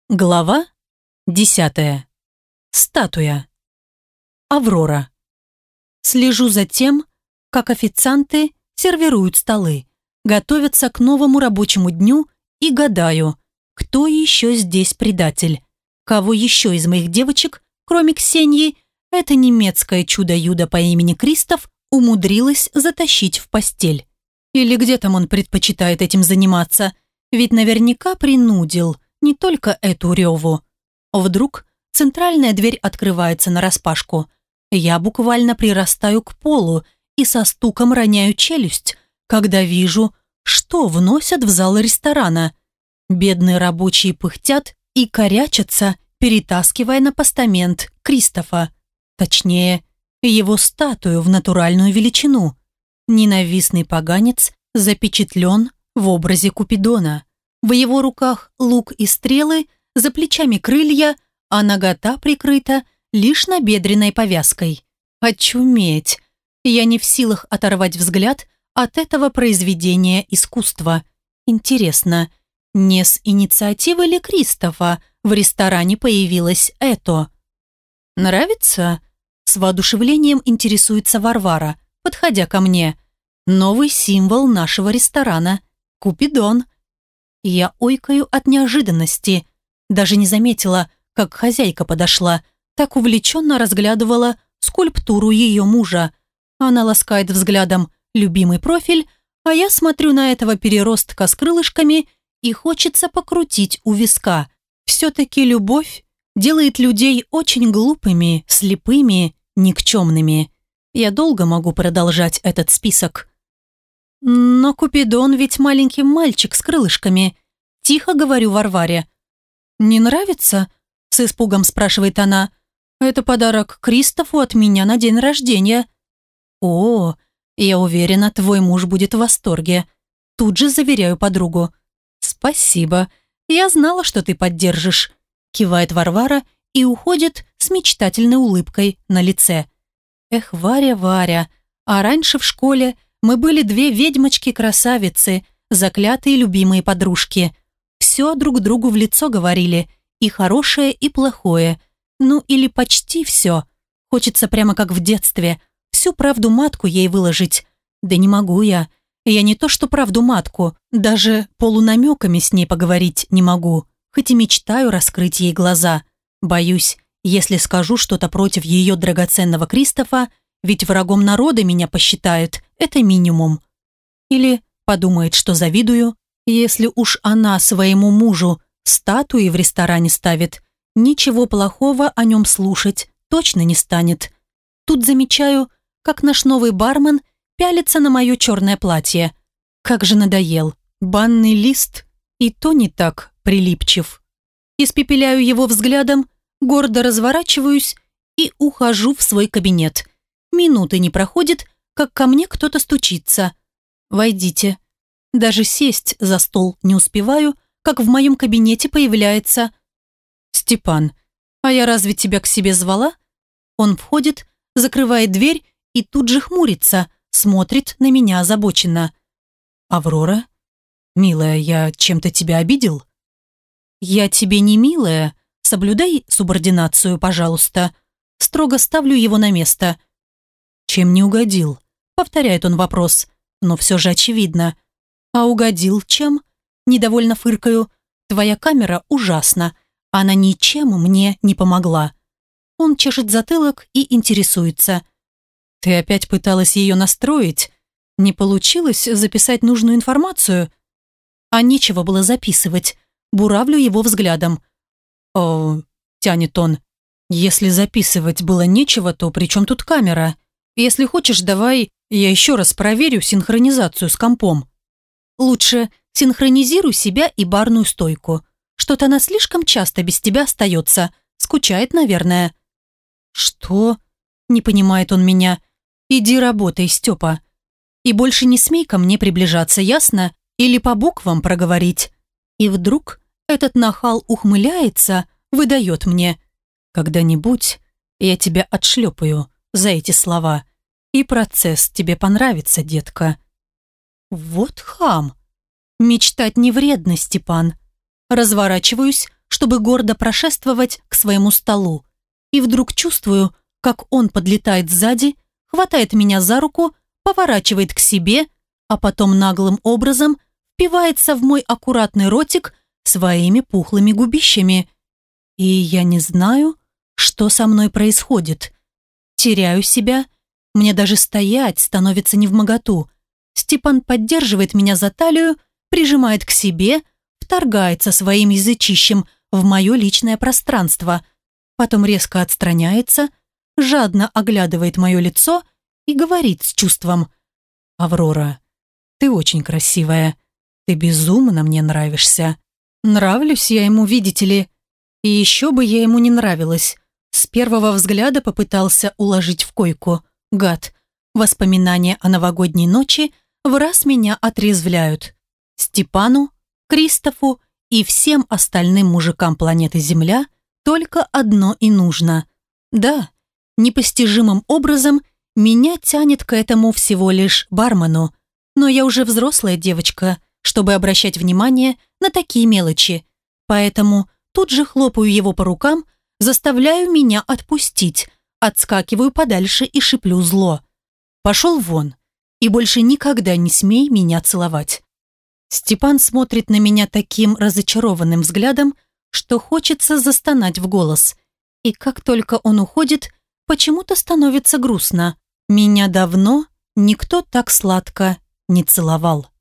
Глава 10. Статуя. Аврора. Слежу за тем, как официанты сервируют столы, готовятся к новому рабочему дню и гадаю, кто еще здесь предатель, кого еще из моих девочек, кроме Ксении, это немецкое чудо-юдо по имени Кристоф умудрилась затащить в постель. Или где там он предпочитает этим заниматься, ведь наверняка принудил не только эту реву. Вдруг центральная дверь открывается нараспашку. Я буквально прирастаю к полу и со стуком роняю челюсть, когда вижу, что вносят в зал ресторана. Бедные рабочие пыхтят и корячатся, перетаскивая на постамент Кристофа. Точнее, его статую в натуральную величину. Ненавистный поганец запечатлен в образе Купидона. В его руках лук и стрелы, за плечами крылья, а нагота прикрыта лишь набедренной повязкой. Очуметь! Я не в силах оторвать взгляд от этого произведения искусства. Интересно, не с инициативы ли Кристофа в ресторане появилось это? «Нравится?» – с воодушевлением интересуется Варвара, подходя ко мне. «Новый символ нашего ресторана – Купидон». Я ойкаю от неожиданности. Даже не заметила, как хозяйка подошла, так увлеченно разглядывала скульптуру ее мужа. Она ласкает взглядом любимый профиль, а я смотрю на этого переростка с крылышками и хочется покрутить у виска. Все-таки любовь делает людей очень глупыми, слепыми, никчемными. Я долго могу продолжать этот список. «Но Купидон ведь маленький мальчик с крылышками», – тихо говорю Варваре. «Не нравится?» – с испугом спрашивает она. «Это подарок Кристофу от меня на день рождения». «О, я уверена, твой муж будет в восторге». Тут же заверяю подругу. «Спасибо, я знала, что ты поддержишь», – кивает Варвара и уходит с мечтательной улыбкой на лице. «Эх, Варя, Варя, а раньше в школе мы были две ведьмочки-красавицы, заклятые любимые подружки. Все друг другу в лицо говорили, и хорошее, и плохое. Ну или почти все. Хочется прямо как в детстве, всю правду матку ей выложить. Да не могу я. Я не то что правду матку, даже полунамеками с ней поговорить не могу, хоть и мечтаю раскрыть ей глаза. Боюсь, если скажу что-то против ее драгоценного Кристофа, ведь врагом народа меня посчитает, это минимум. Или подумает, что завидую. Если уж она своему мужу статуи в ресторане ставит, ничего плохого о нем слушать точно не станет. Тут замечаю, как наш новый бармен пялится на мое черное платье. Как же надоел. Банный лист и то не так прилипчив. Испепеляю его взглядом, гордо разворачиваюсь и ухожу в свой кабинет. Минуты не проходит, как ко мне кто-то стучится. «Войдите». Даже сесть за стол не успеваю, как в моем кабинете появляется «Степан, а я разве тебя к себе звала?» Он входит, закрывает дверь и тут же хмурится, смотрит на меня озабоченно. «Аврора? Милая, я чем-то тебя обидел?» «Я тебе не милая, соблюдай субординацию, пожалуйста». Строго ставлю его на место. «Чем не угодил?» — повторяет он вопрос, но все же очевидно. «А угодил чем?» — недовольно фыркаю. «Твоя камера ужасна, она ничем мне не помогла». Он чешет затылок и интересуется. «Ты опять пыталась ее настроить? Не получилось записать нужную информацию?» А нечего было записывать. Буравлю его взглядом. «О», — тянет он, — «если записывать было нечего, то при чем тут камера? Если хочешь, давай я еще раз проверю синхронизацию с компом». «Лучше синхронизируй себя и барную стойку. Что-то она слишком часто без тебя остается. Скучает, наверное». «Что?» – не понимает он меня. «Иди работай, Степа. И больше не смей ко мне приближаться, ясно? Или по буквам проговорить». И вдруг этот нахал ухмыляется, выдает мне: «Когда-нибудь я тебя отшлепаю за эти слова, и процесс тебе понравится, детка». Вот хам. Мечтать не вредно, Степан. Разворачиваюсь, чтобы гордо прошествовать к своему столу. И вдруг чувствую, как он подлетает сзади, хватает меня за руку, поворачивает к себе, а потом наглым образом впивается в мой аккуратный ротик своими пухлыми губищами. И я не знаю, что со мной происходит. Теряю себя, мне даже стоять становится невмоготу. Степан поддерживает меня за талию, прижимает к себе, вторгается своим язычищем в мое личное пространство, потом резко отстраняется, жадно оглядывает мое лицо и говорит с чувством: «Аврора, ты очень красивая, ты безумно мне нравишься». Нравлюсь я ему, видите ли. И еще бы я ему не нравилась. С первого взгляда попытался уложить в койку. Гад. Воспоминания о новогодней ночи враз меня отрезвляют. Степану, Кристофу и всем остальным мужикам планеты Земля только одно и нужно. Да, непостижимым образом меня тянет к этому всего лишь бармену, но я уже взрослая девочка, чтобы обращать внимание на такие мелочи, поэтому тут же хлопаю его по рукам, заставляю меня отпустить, отскакиваю подальше и шиплю зло: «Пошел вон и больше никогда не смей меня целовать». Степан смотрит на меня таким разочарованным взглядом, что хочется застонать в голос. И как только он уходит, почему-то становится грустно. Меня давно никто так сладко не целовал.